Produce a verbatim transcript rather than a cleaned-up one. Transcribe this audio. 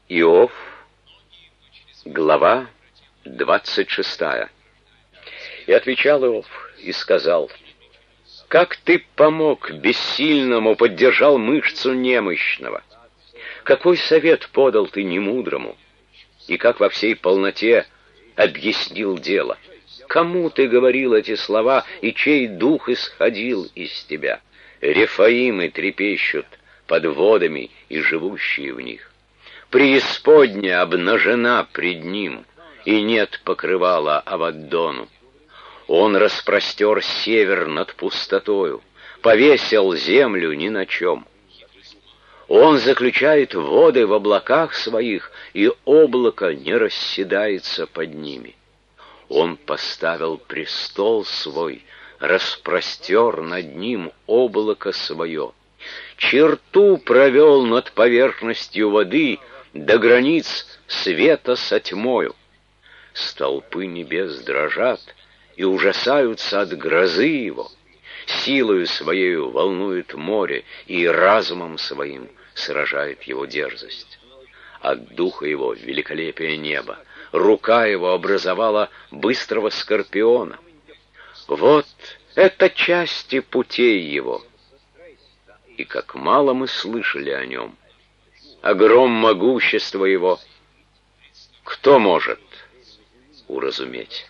Иов, глава двадцать шестая. И отвечал Иов и сказал: «Как ты помог бессильному, поддержал мышцу немощного? Какой совет подал ты немудрому? И как во всей полноте объяснил дело? Кому ты говорил эти слова, и чей дух исходил из тебя? Рефаимы трепещут под водами и живущие в них. Преисподня обнажена пред ним, и нет покрывала Аваддону. Он распростер север над пустотою, повесил землю ни на чем. Он заключает воды в облаках своих, и облако не расседается под ними. Он поставил престол свой, распростер над ним облако свое. Черту провел над поверхностью воды до границ света со тьмою. Столпы небес дрожат и ужасаются от грозы его. Силою своею волнует море, и разумом своим сражает его дерзость. От духа его великолепие неба, рука его образовала быстрого скорпиона. Вот это части путей его. И как мало мы слышали о нем, о гром могущества его, кто может уразуметь?»